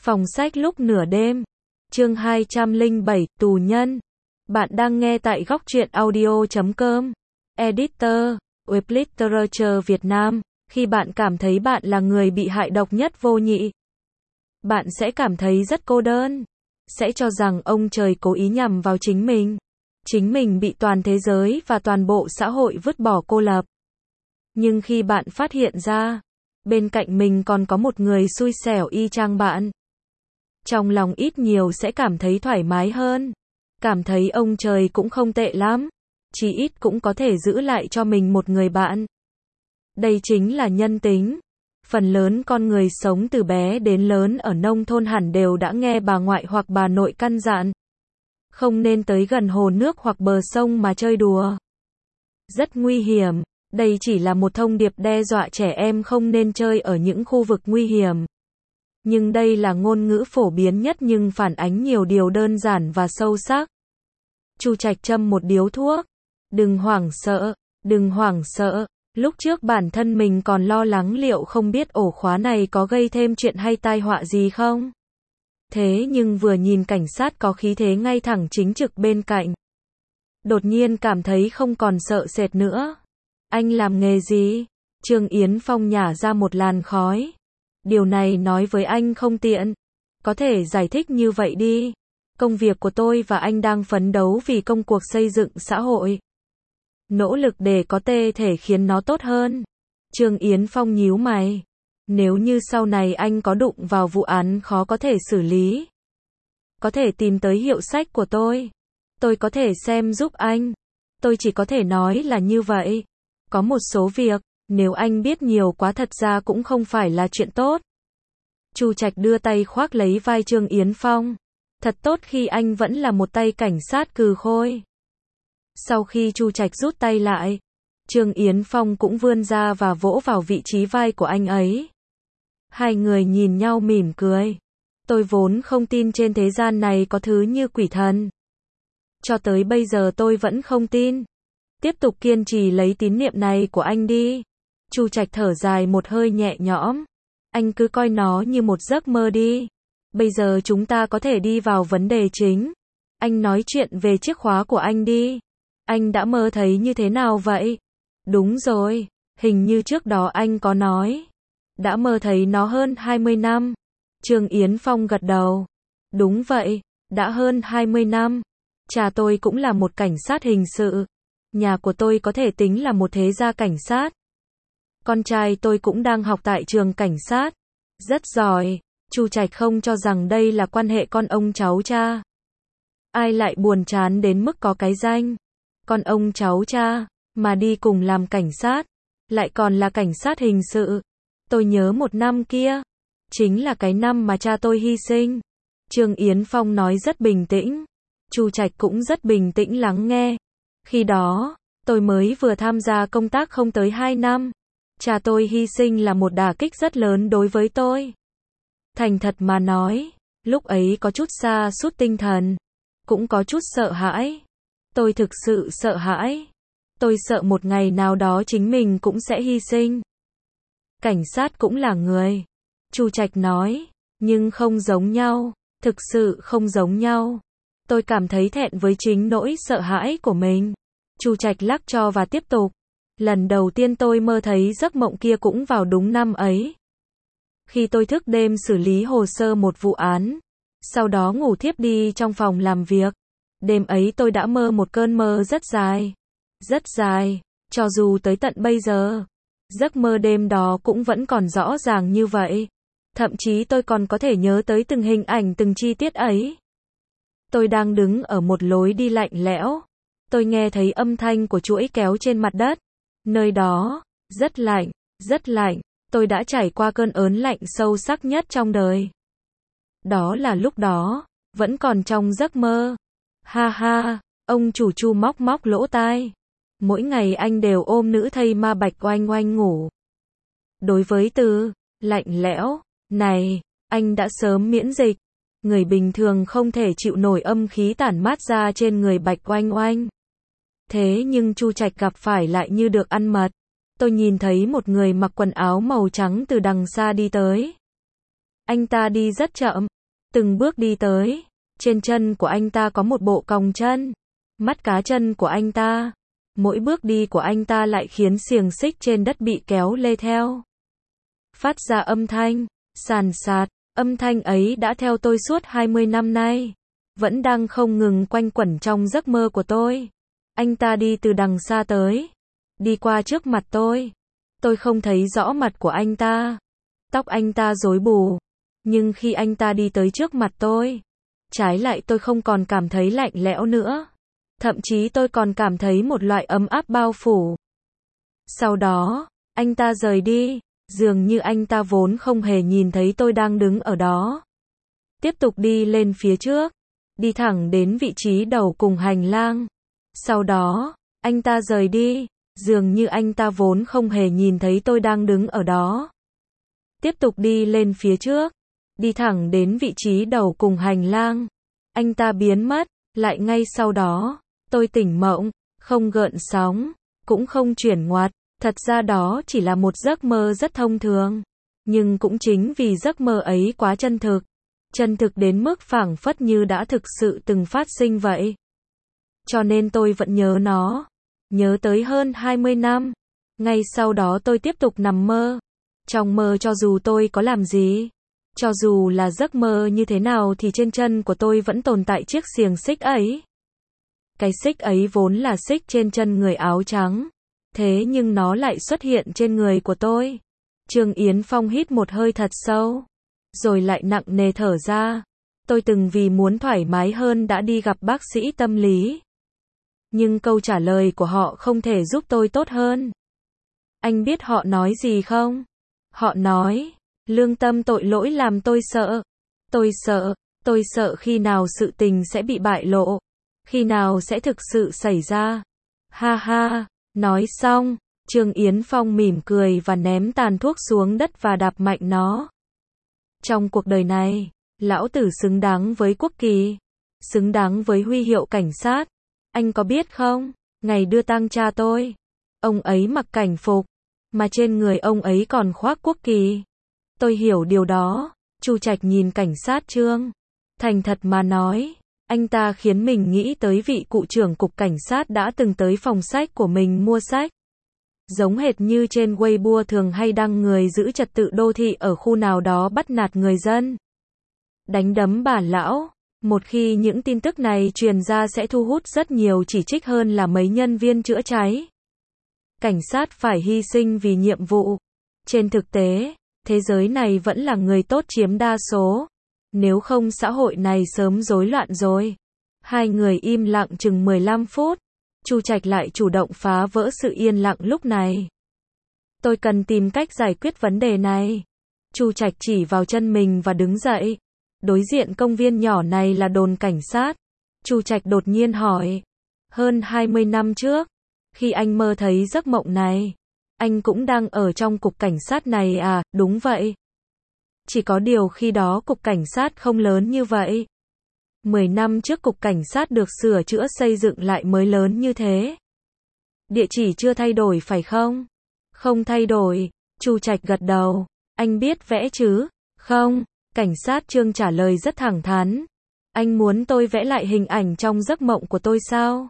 Phòng sách lúc nửa đêm. Chương 207, tù nhân. Bạn đang nghe tại góc truyện audio.com. Editor, Web Literature Việt Nam. Khi bạn cảm thấy bạn là người bị hại độc nhất vô nhị, bạn sẽ cảm thấy rất cô đơn. Sẽ cho rằng ông trời cố ý nhằm vào chính mình. Chính mình bị toàn thế giới và toàn bộ xã hội vứt bỏ cô lập. Nhưng khi bạn phát hiện ra, bên cạnh mình còn có một người xui xẻo y chang bạn, trong lòng ít nhiều sẽ cảm thấy thoải mái hơn. Cảm thấy ông trời cũng không tệ lắm. Chí ít cũng có thể giữ lại cho mình một người bạn. Đây chính là nhân tính. Phần lớn con người sống từ bé đến lớn ở nông thôn hẳn đều đã nghe bà ngoại hoặc bà nội căn dặn. Không nên tới gần hồ nước hoặc bờ sông mà chơi đùa. Rất nguy hiểm. Đây chỉ là một thông điệp đe dọa trẻ em không nên chơi ở những khu vực nguy hiểm. Nhưng đây là ngôn ngữ phổ biến nhất nhưng phản ánh nhiều điều đơn giản và sâu sắc. Chu Trạch châm một điếu thuốc. Đừng hoảng sợ, đừng hoảng sợ. Lúc trước bản thân mình còn lo lắng liệu không biết ổ khóa này có gây thêm chuyện hay tai họa gì không. Thế nhưng vừa nhìn cảnh sát có khí thế ngay thẳng chính trực bên cạnh, đột nhiên cảm thấy không còn sợ sệt nữa. Anh làm nghề gì? Trương Yến Phong nhả ra một làn khói. Điều này nói với anh không tiện. Có thể giải thích như vậy đi. Công việc của tôi và anh đang phấn đấu vì công cuộc xây dựng xã hội. Nỗ lực để có thể khiến nó tốt hơn. Trương Yến Phong nhíu mày. Nếu như sau này anh có đụng vào vụ án khó có thể xử lý, có thể tìm tới hiệu sách của tôi có thể xem giúp anh. Tôi chỉ có thể nói là như vậy. Có một số việc, nếu anh biết nhiều quá thật ra cũng không phải là chuyện tốt. Chu Trạch đưa tay khoác lấy vai Trương Yến Phong. Thật tốt khi anh vẫn là một tay cảnh sát cừ khôi. Sau khi Chu Trạch rút tay lại, Trương Yến Phong cũng vươn ra và vỗ vào vị trí vai của anh ấy. Hai người nhìn nhau mỉm cười. Tôi vốn không tin trên thế gian này có thứ như quỷ thần. Cho tới bây giờ tôi vẫn không tin. Tiếp tục kiên trì lấy tín niệm này của anh đi. Chu Trạch thở dài một hơi nhẹ nhõm. Anh cứ coi nó như một giấc mơ đi. Bây giờ chúng ta có thể đi vào vấn đề chính. Anh nói chuyện về chiếc khóa của anh đi. Anh đã mơ thấy như thế nào vậy? Đúng rồi, hình như trước đó anh có nói. Đã mơ thấy nó hơn 20 năm. Trương Yến Phong gật đầu. Đúng vậy, đã hơn 20 năm. Cha tôi cũng là một cảnh sát hình sự. Nhà của tôi có thể tính là một thế gia cảnh sát. Con trai tôi cũng đang học tại trường cảnh sát. Rất giỏi. Chu Trạch không cho rằng đây là quan hệ con ông cháu cha. Ai lại buồn chán đến mức có cái danh con ông cháu cha mà đi cùng làm cảnh sát, lại còn là cảnh sát hình sự. Tôi nhớ một năm kia, chính là cái năm mà cha tôi hy sinh. Trương Yến Phong nói rất bình tĩnh. Chu Trạch cũng rất bình tĩnh lắng nghe. Khi đó, tôi mới vừa tham gia công tác không tới 2 năm. Cha tôi hy sinh là một đả kích rất lớn đối với tôi. Thành thật mà nói, lúc ấy có chút sa sút tinh thần, cũng có chút sợ hãi. Tôi thực sự sợ hãi. Tôi sợ một ngày nào đó chính mình cũng sẽ hy sinh. Cảnh sát cũng là người. Chu Trạch nói, nhưng không giống nhau, thực sự không giống nhau. Tôi cảm thấy thẹn với chính nỗi sợ hãi của mình. Chu Trạch lắc cho và tiếp tục. Lần đầu tiên tôi mơ thấy giấc mộng kia cũng vào đúng năm ấy. Khi tôi thức đêm xử lý hồ sơ một vụ án, sau đó ngủ thiếp đi trong phòng làm việc. Đêm ấy tôi đã mơ một cơn mơ rất dài. Rất dài, cho dù tới tận bây giờ, giấc mơ đêm đó cũng vẫn còn rõ ràng như vậy. Thậm chí tôi còn có thể nhớ tới từng hình ảnh từng chi tiết ấy. Tôi đang đứng ở một lối đi lạnh lẽo. Tôi nghe thấy âm thanh của chuỗi kéo trên mặt đất. Nơi đó, rất lạnh, rất lạnh. Tôi đã trải qua cơn ớn lạnh sâu sắc nhất trong đời. Đó là lúc đó, vẫn còn trong giấc mơ. Ha ha, ông chủ Chu móc móc lỗ tai. Mỗi ngày anh đều ôm nữ thây ma Bạch Oanh Oanh ngủ. Đối với từ lạnh lẽo này, anh đã sớm miễn dịch. Người bình thường không thể chịu nổi âm khí tản mát ra trên người Bạch Oanh Oanh. Thế nhưng Chu Trạch gặp phải lại như được ăn mật. Tôi nhìn thấy một người mặc quần áo màu trắng từ đằng xa đi tới. Anh ta đi rất chậm, từng bước đi tới. Trên chân của anh ta có một bộ còng chân. Mắt cá chân của anh ta. Mỗi bước đi của anh ta lại khiến xiềng xích trên đất bị kéo lê theo. Phát ra âm thanh, sàn sạt. Âm thanh ấy đã theo tôi suốt 20 năm nay. Vẫn đang không ngừng quanh quẩn trong giấc mơ của tôi. Anh ta đi từ đằng xa tới. Đi qua trước mặt tôi. Tôi không thấy rõ mặt của anh ta. Tóc anh ta rối bù. Nhưng khi anh ta đi tới trước mặt tôi, trái lại tôi không còn cảm thấy lạnh lẽo nữa. Thậm chí tôi còn cảm thấy một loại ấm áp bao phủ. Sau đó, anh ta rời đi, dường như anh ta vốn không hề nhìn thấy tôi đang đứng ở đó. Tiếp tục đi lên phía trước, đi thẳng đến vị trí đầu cùng hành lang. Sau đó, anh ta rời đi, dường như anh ta vốn không hề nhìn thấy tôi đang đứng ở đó. Tiếp tục đi lên phía trước, đi thẳng đến vị trí đầu cùng hành lang. Anh ta biến mất, lại ngay sau đó, tôi tỉnh mộng, không gợn sóng, cũng không chuyển ngoặt. Thật ra đó chỉ là một giấc mơ rất thông thường. Nhưng cũng chính vì giấc mơ ấy quá chân thực đến mức phảng phất như đã thực sự từng phát sinh vậy. Cho nên tôi vẫn nhớ nó. Nhớ tới hơn 20 năm. Ngay sau đó tôi tiếp tục nằm mơ. Trong mơ cho dù tôi có làm gì, cho dù là giấc mơ như thế nào thì trên chân của tôi vẫn tồn tại chiếc xiềng xích ấy. Cái xích ấy vốn là xích trên chân người áo trắng. Thế nhưng nó lại xuất hiện trên người của tôi. Trương Yến Phong hít một hơi thật sâu, rồi lại nặng nề thở ra. Tôi từng vì muốn thoải mái hơn đã đi gặp bác sĩ tâm lý. Nhưng câu trả lời của họ không thể giúp tôi tốt hơn. Anh biết họ nói gì không? Họ nói, lương tâm tội lỗi làm tôi sợ. Tôi sợ khi nào sự tình sẽ bị bại lộ. Khi nào sẽ thực sự xảy ra. Ha ha. Nói xong, Trương Yến Phong mỉm cười và ném tàn thuốc xuống đất và đạp mạnh nó. Trong cuộc đời này, lão tử xứng đáng với quốc kỳ, xứng đáng với huy hiệu cảnh sát. Anh có biết không, ngày đưa tang cha tôi, ông ấy mặc cảnh phục, mà trên người ông ấy còn khoác quốc kỳ. Tôi hiểu điều đó. Chu Trạch nhìn cảnh sát Trương. Thành thật mà nói, anh ta khiến mình nghĩ tới vị cụ trưởng cục cảnh sát đã từng tới phòng sách của mình mua sách. Giống hệt như trên Weibo thường hay đăng người giữ trật tự đô thị ở khu nào đó bắt nạt người dân, đánh đấm bà lão. Một khi những tin tức này truyền ra sẽ thu hút rất nhiều chỉ trích hơn là mấy nhân viên chữa cháy. Cảnh sát phải hy sinh vì nhiệm vụ. Trên thực tế, thế giới này vẫn là người tốt chiếm đa số. Nếu không xã hội này sớm rối loạn rồi. Hai người im lặng chừng 15 phút. Chu Trạch lại chủ động phá vỡ sự yên lặng lúc này. Tôi cần tìm cách giải quyết vấn đề này. Chu Trạch chỉ vào chân mình và đứng dậy. Đối diện công viên nhỏ này là đồn cảnh sát. Chu Trạch đột nhiên hỏi. Hơn 20 năm trước, khi anh mơ thấy giấc mộng này, anh cũng đang ở trong cục cảnh sát này à? Đúng vậy. Chỉ có điều khi đó cục cảnh sát không lớn như vậy. 10 năm trước cục cảnh sát được sửa chữa xây dựng lại mới lớn như thế. Địa chỉ chưa thay đổi phải không? Không thay đổi. Chu Trạch gật đầu. Anh biết vẽ chứ? Không. Cảnh sát Trương trả lời rất thẳng thắn. Anh muốn tôi vẽ lại hình ảnh trong giấc mộng của tôi sao?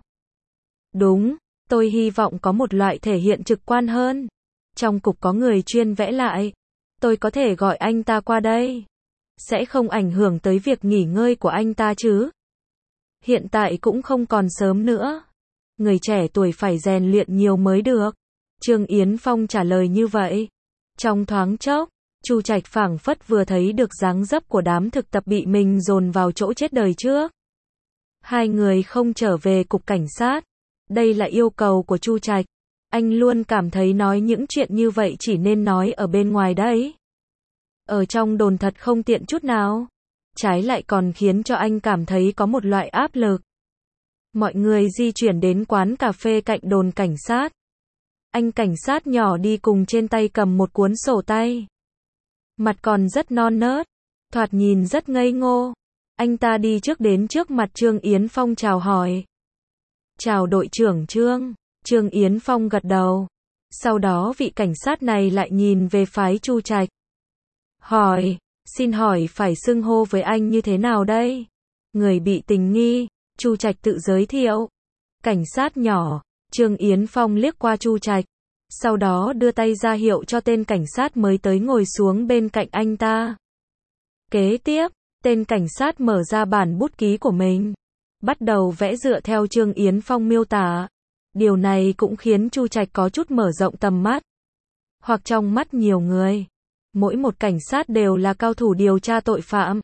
Đúng. Tôi hy vọng có một loại thể hiện trực quan hơn. Trong cục có người chuyên vẽ lại. Tôi có thể gọi anh ta qua đây. Sẽ không ảnh hưởng tới việc nghỉ ngơi của anh ta chứ? Hiện tại cũng không còn sớm nữa. Người trẻ tuổi phải rèn luyện nhiều mới được. Trương Yến Phong trả lời như vậy. Trong thoáng chốc, Chu Trạch phảng phất vừa thấy được dáng dấp của đám thực tập bị mình dồn vào chỗ chết đời trước. Hai người không trở về cục cảnh sát. Đây là yêu cầu của Chu Trạch. Anh luôn cảm thấy nói những chuyện như vậy chỉ nên nói ở bên ngoài đấy. Ở trong đồn thật không tiện chút nào. Trái lại còn khiến cho anh cảm thấy có một loại áp lực. Mọi người di chuyển đến quán cà phê cạnh đồn cảnh sát. Anh cảnh sát nhỏ đi cùng trên tay cầm một cuốn sổ tay. Mặt còn rất non nớt, thoạt nhìn rất ngây ngô. Anh ta đi trước đến trước mặt Trương Yến Phong chào hỏi. Chào đội trưởng Trương. Trương Yến Phong gật đầu. Sau đó vị cảnh sát này lại nhìn về phái Chu Trạch. Hỏi, Xin hỏi phải xưng hô với anh như thế nào đây? Người bị tình nghi, Chu Trạch tự giới thiệu. Cảnh sát nhỏ, Trương Yến Phong liếc qua Chu Trạch, sau đó đưa tay ra hiệu cho tên cảnh sát mới tới ngồi xuống bên cạnh anh ta. Kế tiếp, tên cảnh sát mở ra bản bút ký của mình, bắt đầu vẽ dựa theo Trương Yến Phong miêu tả. Điều này cũng khiến Chu Trạch có chút mở rộng tầm mắt. Hoặc trong mắt nhiều người, mỗi một cảnh sát đều là cao thủ điều tra tội phạm.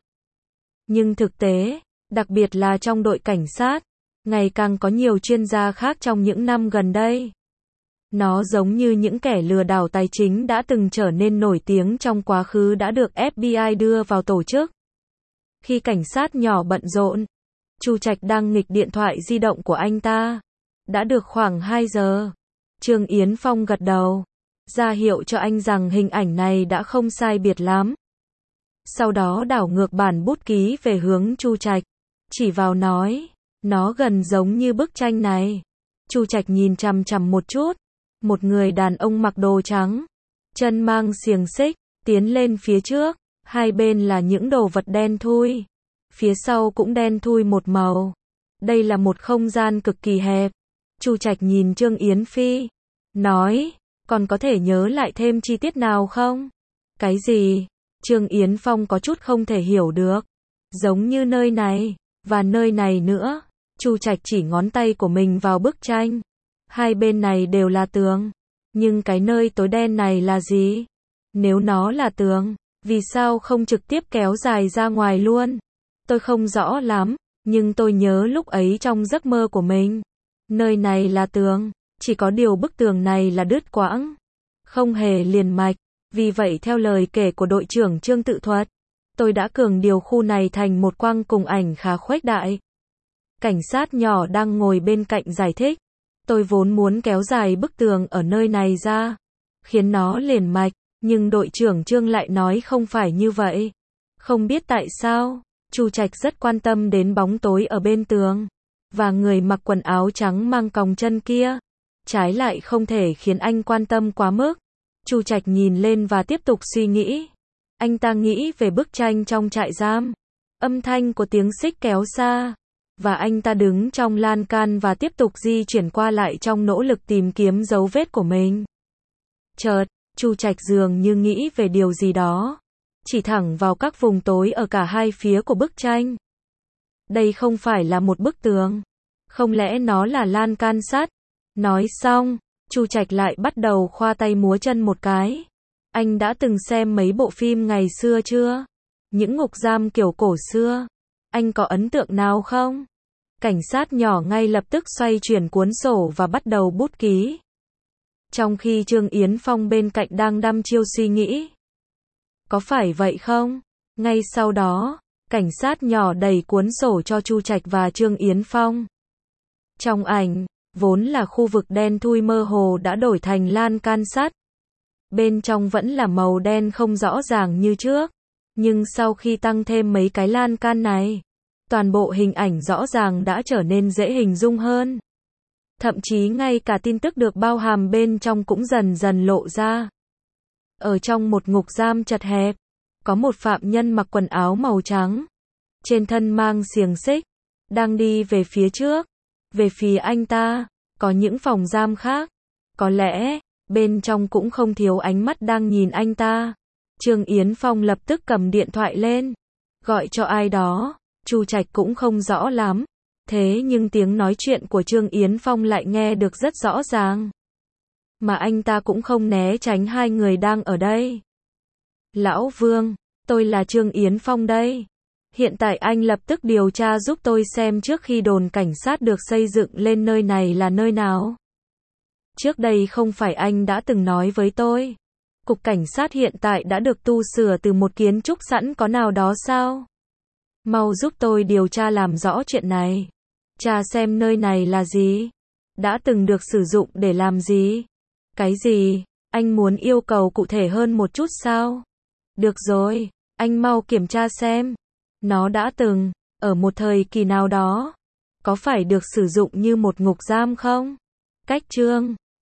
Nhưng thực tế, đặc biệt là trong đội cảnh sát, ngày càng có nhiều chuyên gia khác trong những năm gần đây. Nó giống như những kẻ lừa đảo tài chính đã từng trở nên nổi tiếng trong quá khứ đã được FBI đưa vào tổ chức. Khi cảnh sát nhỏ bận rộn, Chu Trạch đang nghịch điện thoại di động của anh ta. Đã được khoảng 2 giờ. Trương Yến Phong gật đầu, ra hiệu cho anh rằng hình ảnh này đã không sai biệt lắm. Sau đó đảo ngược bản bút ký về hướng Chu Trạch, chỉ vào nói, nó gần giống như bức tranh này. Chu Trạch nhìn chằm chằm một chút, một người đàn ông mặc đồ trắng, chân mang xiềng xích, tiến lên phía trước, hai bên là những đồ vật đen thui, phía sau cũng đen thui một màu. Đây là một không gian cực kỳ hẹp. Chu Trạch nhìn Trương Yến Phi, nói, còn có thể nhớ lại thêm chi tiết nào không? Cái gì? Trương Yến Phong có chút không thể hiểu được. Giống như nơi này, và nơi này nữa. Chu Trạch chỉ ngón tay của mình vào bức tranh. Hai bên này đều là tường. Nhưng cái nơi tối đen này là gì? Nếu nó là tường, vì sao không trực tiếp kéo dài ra ngoài luôn? Tôi không rõ lắm, nhưng tôi nhớ lúc ấy trong giấc mơ của mình. Nơi này là tường, chỉ có điều bức tường này là đứt quãng, không hề liền mạch. Vì vậy theo lời kể của đội trưởng Trương tự thuật, tôi đã cường điều khu này thành một quang cùng ảnh khá khuếch đại. Cảnh sát nhỏ đang ngồi bên cạnh giải thích, tôi vốn muốn kéo dài bức tường ở nơi này ra, khiến nó liền mạch, nhưng đội trưởng Trương lại nói không phải như vậy. Không biết tại sao, Chu Trạch rất quan tâm đến bóng tối ở bên tường, và người mặc quần áo trắng mang còng chân kia. Trái lại không thể khiến anh quan tâm quá mức. Chu Trạch nhìn lên và tiếp tục suy nghĩ. Anh ta nghĩ về bức tranh trong trại giam, âm thanh của tiếng xích kéo xa, và anh ta đứng trong lan can và tiếp tục di chuyển qua lại trong nỗ lực tìm kiếm dấu vết của mình. Chợt, Chu Trạch dường như nghĩ về điều gì đó, chỉ thẳng vào các vùng tối ở cả hai phía của bức tranh. Đây không phải là một bức tường, không lẽ nó là lan can sắt? Nói xong, Chu Trạch lại bắt đầu khoa tay múa chân một cái. Anh đã từng xem mấy bộ phim ngày xưa chưa? Những ngục giam kiểu cổ xưa. Anh có ấn tượng nào không? Cảnh sát nhỏ ngay lập tức xoay chuyển cuốn sổ và bắt đầu bút ký. Trong khi Trương Yến Phong bên cạnh đang đăm chiêu suy nghĩ. Có phải vậy không? Ngay sau đó, cảnh sát nhỏ đẩy cuốn sổ cho Chu Trạch và Trương Yến Phong. Trong ảnh, vốn là khu vực đen thui mơ hồ đã đổi thành lan can sắt. Bên trong vẫn là màu đen không rõ ràng như trước. Nhưng sau khi tăng thêm mấy cái lan can này, toàn bộ hình ảnh rõ ràng đã trở nên dễ hình dung hơn. Thậm chí ngay cả tin tức được bao hàm bên trong cũng dần dần lộ ra. Ở trong một ngục giam chật hẹp, có một phạm nhân mặc quần áo màu trắng, trên thân mang xiềng xích, đang đi về phía trước. Về phía anh ta, có những phòng giam khác. Có lẽ, bên trong cũng không thiếu ánh mắt đang nhìn anh ta. Trương Yến Phong lập tức cầm điện thoại lên, gọi cho ai đó. Chu Trạch cũng không rõ lắm. Thế nhưng tiếng nói chuyện của Trương Yến Phong lại nghe được rất rõ ràng. Mà anh ta cũng không né tránh hai người đang ở đây. Lão Vương, tôi là Trương Yến Phong đây. Hiện tại anh lập tức điều tra giúp tôi xem trước khi đồn cảnh sát được xây dựng lên nơi này là nơi nào. Trước đây không phải anh đã từng nói với tôi, cục cảnh sát hiện tại đã được tu sửa từ một kiến trúc sẵn có nào đó sao? Mau giúp tôi điều tra làm rõ chuyện này. Tra xem nơi này là gì? Đã từng được sử dụng để làm gì? Cái gì? Anh muốn yêu cầu cụ thể hơn một chút sao? Được rồi, anh mau kiểm tra xem. Nó đã từng, ở một thời kỳ nào đó, có phải được sử dụng như một ngục giam không? Cách chương